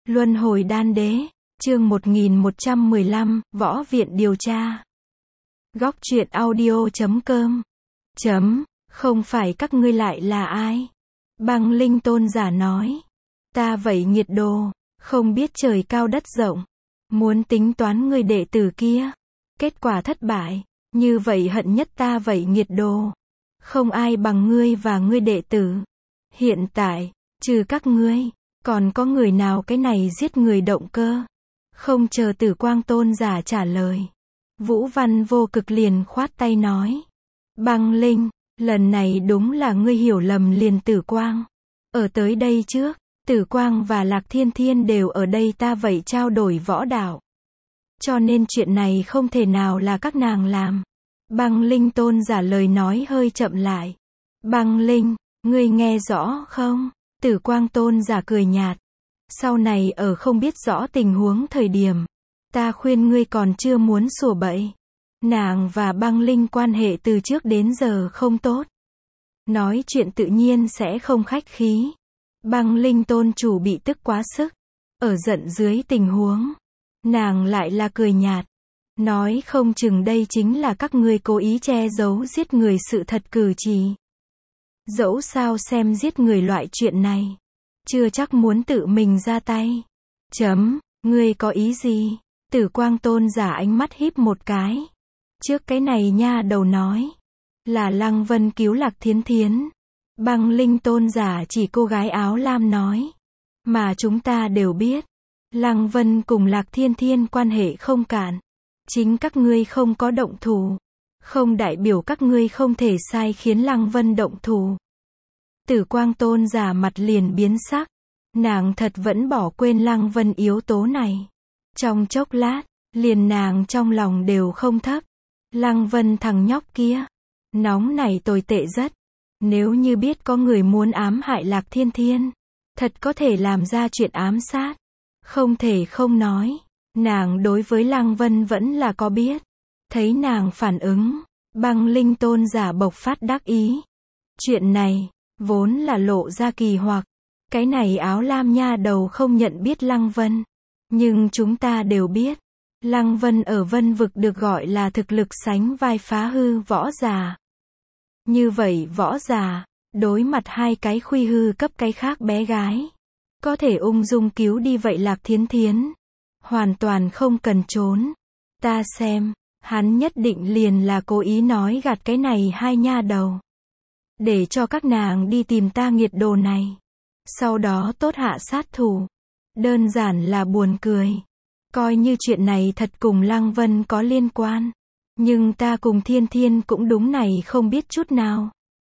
Luân hồi đan đế, chương 1115, Võ viện điều tra. Góc truyện audio.com. Không phải các ngươi lại là ai? Băng Linh tôn giả nói. Ta vậy nghiệt đồ, không biết trời cao đất rộng. Muốn tính toán ngươi đệ tử kia. Kết quả thất bại, như vậy hận nhất ta vậy nghiệt đồ. Không ai bằng ngươi và ngươi đệ tử. Hiện tại, trừ các ngươi, còn có người nào cái này giết người động cơ? Không chờ Tử Quang tôn giả trả lời. Vũ Văn Vô Cực liền khoát tay nói. Băng Linh, lần này đúng là ngươi hiểu lầm liền Tử Quang. Ở tới đây trước, Tử Quang và Lạc Thiên Thiên đều ở đây ta vậy trao đổi võ đạo. Cho nên chuyện này không thể nào là các nàng làm. Băng Linh tôn giả lời nói hơi chậm lại. Băng Linh, ngươi nghe rõ không? Tử Quang tôn giả cười nhạt. Sau này ở không biết rõ tình huống thời điểm, ta khuyên ngươi còn chưa muốn sủa bậy. Nàng và Băng Linh quan hệ từ trước đến giờ không tốt. Nói chuyện tự nhiên sẽ không khách khí. Băng Linh tôn chủ bị tức quá sức. Ở giận dưới tình huống, nàng lại là cười nhạt. Nói không chừng đây chính là các ngươi cố ý che giấu giết người sự thật cử chỉ. Dẫu sao xem giết người loại chuyện này, chưa chắc muốn tự mình ra tay. Ngươi có ý gì? Tử Quang tôn giả ánh mắt híp một cái. Trước cái này nha đầu nói. Là Lăng Vân cứu Lạc Thiến Thiến. Băng Linh tôn giả chỉ cô gái áo lam nói. Mà chúng ta đều biết. Lăng Vân cùng Lạc Thiên Thiên quan hệ không cạn. Chính các ngươi không có động thủ. Không đại biểu các ngươi không thể sai khiến Lăng Vân động thủ. Tử Quang tôn giả mặt liền biến sắc. Nàng thật vẫn bỏ quên Lăng Vân yếu tố này. Trong chốc lát, liền nàng trong lòng đều không thấp. Lăng Vân thằng nhóc kia, nóng này tồi tệ rất. Nếu như biết có người muốn ám hại Lạc Thiên Thiên, thật có thể làm ra chuyện ám sát. Không thể không nói, nàng đối với Lăng Vân vẫn là có biết. Thấy nàng phản ứng, Băng Linh tôn giả bộc phát đắc ý. Chuyện này, vốn là lộ ra kỳ hoặc. Cái này áo lam nha đầu không nhận biết Lăng Vân. Nhưng chúng ta đều biết. Lăng Vân ở Vân Vực được gọi là thực lực sánh vai phá hư võ giả. Như vậy võ giả, đối mặt hai cái khuy hư cấp cái khác bé gái. Có thể ung dung cứu đi vậy Lạc Thiến Thiến. Hoàn toàn không cần trốn. Ta xem, hắn nhất định liền là cố ý nói gạt cái này hai nha đầu. Để cho các nàng đi tìm ta nghiệt đồ này. Sau đó tốt hạ sát thủ. Đơn giản là buồn cười. Coi như chuyện này thật cùng Lăng Vân có liên quan. Nhưng ta cùng Thiên Thiên cũng đúng này không biết chút nào.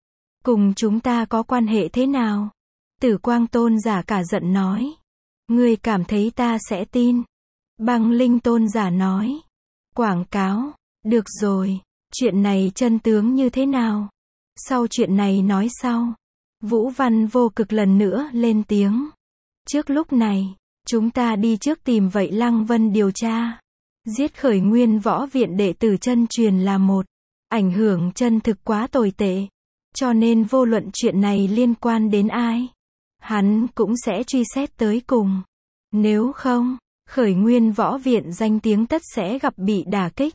Cùng chúng ta có quan hệ thế nào? Tử Quang tôn giả cả giận nói. Ngươi cảm thấy ta sẽ tin? Băng Linh tôn giả nói. Quảng cáo. Được rồi. Chuyện này chân tướng như thế nào? Sau chuyện này nói sau. Vũ Văn Vô Cực lần nữa lên tiếng. Trước lúc này, chúng ta đi trước tìm vậy Lăng Vân điều tra. Giết khởi nguyên võ viện đệ tử chân truyền là một. Ảnh hưởng chân thực quá tồi tệ. Cho nên vô luận chuyện này liên quan đến ai, hắn cũng sẽ truy xét tới cùng. Nếu không, khởi nguyên võ viện danh tiếng tất sẽ gặp bị đả kích.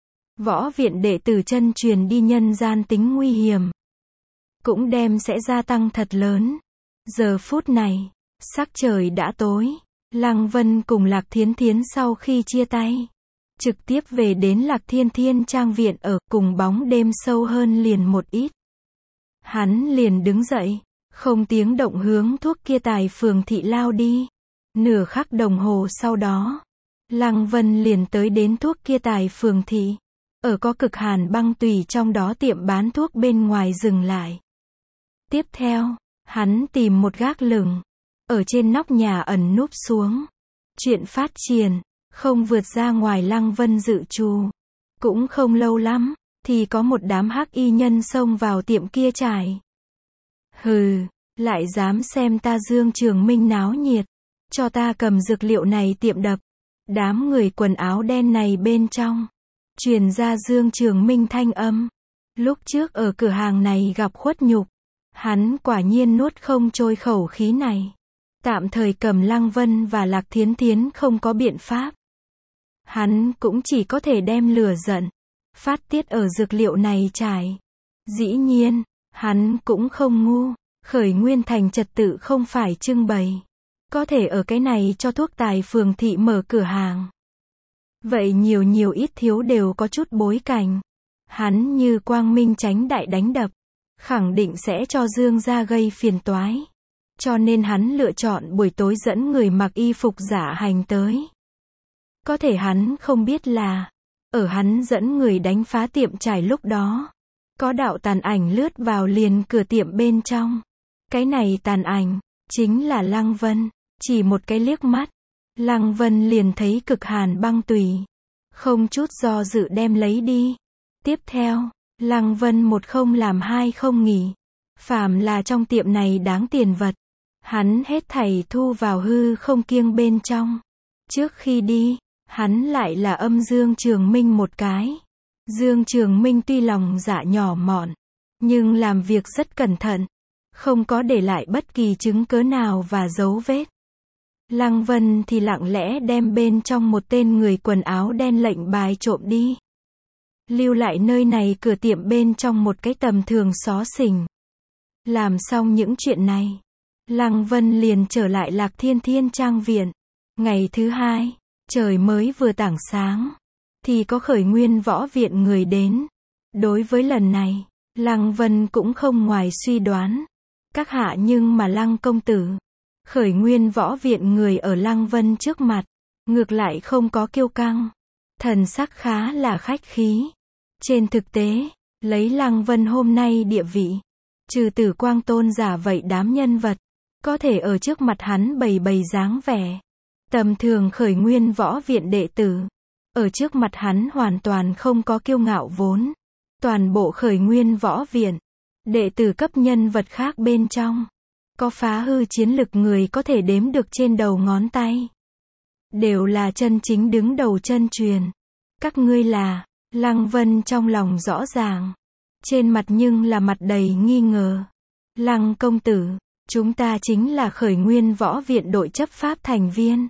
Võ viện đệ tử chân truyền đi nhân gian tính nguy hiểm. Cũng đem sẽ gia tăng thật lớn. Giờ phút này, sắc trời đã tối. Lăng Vân cùng Lạc Thiến Thiến sau khi chia tay, trực tiếp về đến Lạc Thiên Thiên trang viện ở cùng bóng đêm sâu hơn liền một ít. Hắn liền đứng dậy, không tiếng động hướng thuốc kia tài phường thị lao đi. Nửa khắc đồng hồ sau đó, Lăng Vân liền tới đến thuốc kia tài phường thị. Ở có cực hàn băng tùy trong đó tiệm bán thuốc bên ngoài dừng lại. Tiếp theo, hắn tìm một gác lửng. Ở trên nóc nhà ẩn núp xuống. Chuyện phát triển, không vượt ra ngoài Lăng Vân dự trù. Cũng không lâu lắm, thì có một đám hắc y nhân xông vào tiệm kia trải. Hừ, lại dám xem ta Dương Trường Minh náo nhiệt. Cho ta cầm dược liệu này tiệm đập. Đám người quần áo đen này bên trong. Truyền ra Dương Trường Minh thanh âm. Lúc trước ở cửa hàng này gặp khuất nhục. Hắn quả nhiên nuốt không trôi khẩu khí này. Tạm thời Cẩm Lăng Vân và Lạc Thiến Thiến không có biện pháp. Hắn cũng chỉ có thể đem lửa giận phát tiết ở dược liệu này trải. Dĩ nhiên, hắn cũng không ngu, Khởi Nguyên Thành trật tự không phải trưng bày. Có thể ở cái này cho thuốc tài phường thị mở cửa hàng. Vậy nhiều ít thiếu đều có chút bối cảnh. Hắn như quang minh chánh đại đánh đập, khẳng định sẽ cho Dương gia gây phiền toái. Cho nên hắn lựa chọn buổi tối dẫn người mặc y phục giả hành tới. Có thể hắn không biết là, ở hắn dẫn người đánh phá tiệm trải lúc đó, có đạo tàn ảnh lướt vào liền cửa tiệm bên trong. Cái này tàn ảnh, chính là Lăng Vân. Chỉ một cái liếc mắt, Lăng Vân liền thấy cực hàn băng tùy. Không chút do dự đem lấy đi. Tiếp theo, Lăng Vân một không làm hai không nghỉ. Phàm là trong tiệm này đáng tiền vật, hắn hết thảy thu vào hư không kiêng bên trong. Trước khi đi, hắn lại là âm Dương Trường Minh một cái. Dương Trường Minh tuy lòng dạ nhỏ mọn, nhưng làm việc rất cẩn thận, không có để lại bất kỳ chứng cớ nào và dấu vết. Lăng Vân thì lặng lẽ đem bên trong một tên người quần áo đen lệnh bài trộm đi. Lưu lại nơi này cửa tiệm bên trong một cái tầm thường xó xỉnh. Làm xong những chuyện này, Lăng Vân liền trở lại Lạc Thiên Thiên Trang viện. Ngày thứ hai, trời mới vừa tảng sáng, thì có Khởi Nguyên Võ Viện người đến. Đối với lần này, Lăng Vân cũng không ngoài suy đoán. Các hạ nhưng mà Lăng công tử. Khởi Nguyên Võ Viện người ở Lăng Vân trước mặt, ngược lại không có kiêu căng. Thần sắc khá là khách khí. Trên thực tế, lấy Lăng Vân hôm nay địa vị, trừ Tử Quang Tôn giả vậy đám nhân vật, có thể ở trước mặt hắn bày dáng vẻ. Tầm thường Khởi Nguyên Võ Viện đệ tử, ở trước mặt hắn hoàn toàn không có kiêu ngạo vốn. Toàn bộ Khởi Nguyên Võ Viện, đệ tử cấp nhân vật khác bên trong, có phá hư chiến lực người có thể đếm được trên đầu ngón tay. Đều là chân chính đứng đầu chân truyền. Các ngươi là, Lăng Vân trong lòng rõ ràng. Trên mặt nhưng là mặt đầy nghi ngờ. Lăng công tử, chúng ta chính là Khởi Nguyên Võ Viện đội chấp pháp thành viên.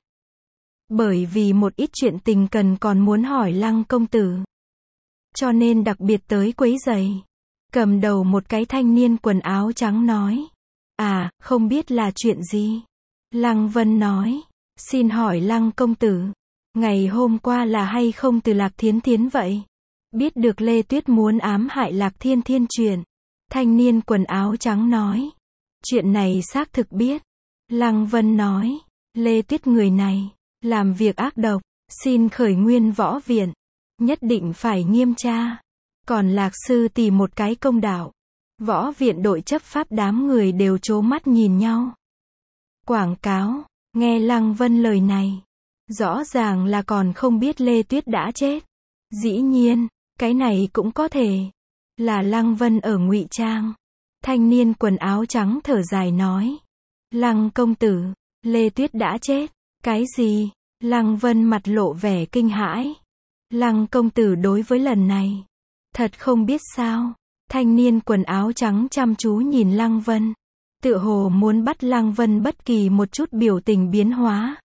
Bởi vì một ít chuyện tình cần còn muốn hỏi Lăng công tử, cho nên đặc biệt tới quấy rầy. Cầm đầu một cái thanh niên quần áo trắng nói. À, không biết là chuyện gì. Lăng Vân nói. Xin hỏi Lăng công tử, ngày hôm qua là hay không từ Lạc Thiến Thiến vậy? Biết được Lê Tuyết muốn ám hại Lạc Thiên Thiên chuyện. Thanh niên quần áo trắng nói. Chuyện này xác thực biết. Lăng Vân nói. Lê Tuyết người này, làm việc ác độc, xin Khởi Nguyên Võ Viện nhất định phải nghiêm tra. Còn Lạc sư tìm một cái công đạo. Võ viện đội chấp pháp đám người đều trố mắt nhìn nhau. Quảng cáo, nghe Lăng Vân lời này, rõ ràng là còn không biết Lê Tuyết đã chết. Dĩ nhiên, cái này cũng có thể là Lăng Vân ở ngụy trang. Thanh niên quần áo trắng thở dài nói. Lăng công tử, Lê Tuyết đã chết. Cái gì? Lăng Vân mặt lộ vẻ kinh hãi. Lăng công tử đối với lần này, thật không biết sao. Thanh niên quần áo trắng chăm chú nhìn Lăng Vân, tựa hồ muốn bắt Lăng Vân bất kỳ một chút biểu tình biến hóa.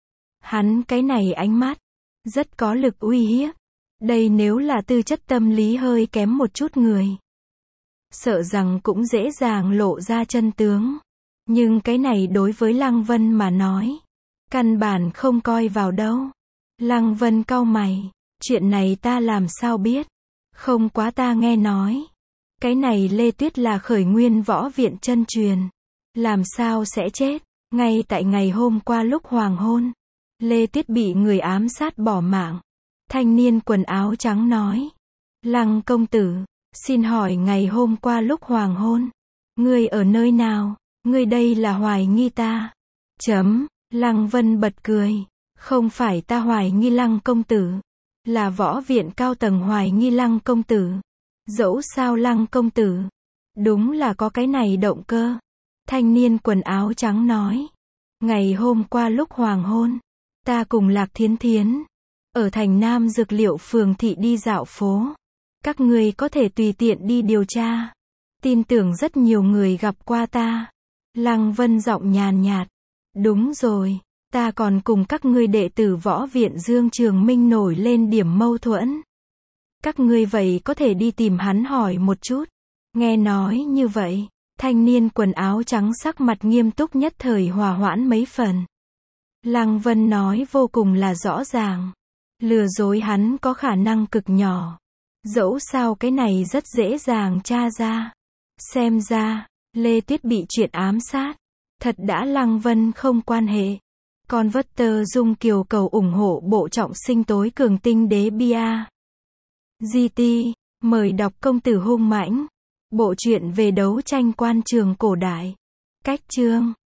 Hắn cái này ánh mắt, rất có lực uy hiếp. Đây nếu là tư chất tâm lý hơi kém một chút người, sợ rằng cũng dễ dàng lộ ra chân tướng. Nhưng cái này đối với Lăng Vân mà nói, căn bản không coi vào đâu. Lăng Vân cau mày. Chuyện này ta làm sao biết? Không quá ta nghe nói. Cái này Lê Tuyết là Khởi Nguyên Võ Viện chân truyền. Làm sao sẽ chết? Ngay tại ngày hôm qua lúc hoàng hôn, Lê Tuyết bị người ám sát bỏ mạng. Thanh niên quần áo trắng nói. Lăng công tử, xin hỏi ngày hôm qua lúc hoàng hôn, ngươi ở nơi nào? Ngươi đây là hoài nghi ta. Lăng Vân bật cười. Không phải ta hoài nghi Lăng công tử, là võ viện cao tầng hoài nghi Lăng công tử. Dẫu sao Lăng công tử, đúng là có cái này động cơ. Thanh niên quần áo trắng nói. Ngày hôm qua lúc hoàng hôn, ta cùng Lạc Thiến Thiến, ở thành Nam Dược Liệu phường thị đi dạo phố. Các ngươi có thể tùy tiện đi điều tra. Tin tưởng rất nhiều người gặp qua ta. Lăng Vân giọng nhàn nhạt. Đúng rồi, ta còn cùng các ngươi đệ tử võ viện Dương Trường Minh nổi lên điểm mâu thuẫn. Các ngươi vậy có thể đi tìm hắn hỏi một chút. Nghe nói như vậy, thanh niên quần áo trắng sắc mặt nghiêm túc nhất thời hòa hoãn mấy phần. Lăng Vân nói vô cùng là rõ ràng. Lừa dối hắn có khả năng cực nhỏ. Dẫu sao cái này rất dễ dàng tra ra. Xem ra, Lê Tuyết bị chuyện ám sát. Thật đã Lăng Vân không quan hệ. Còn vất tơ Dung Kiều cầu ủng hộ bộ trọng sinh tối cường tinh đế bia. GT, mời đọc Công tử hung mãnh. Bộ truyện về đấu tranh quan trường cổ đại. Cách chương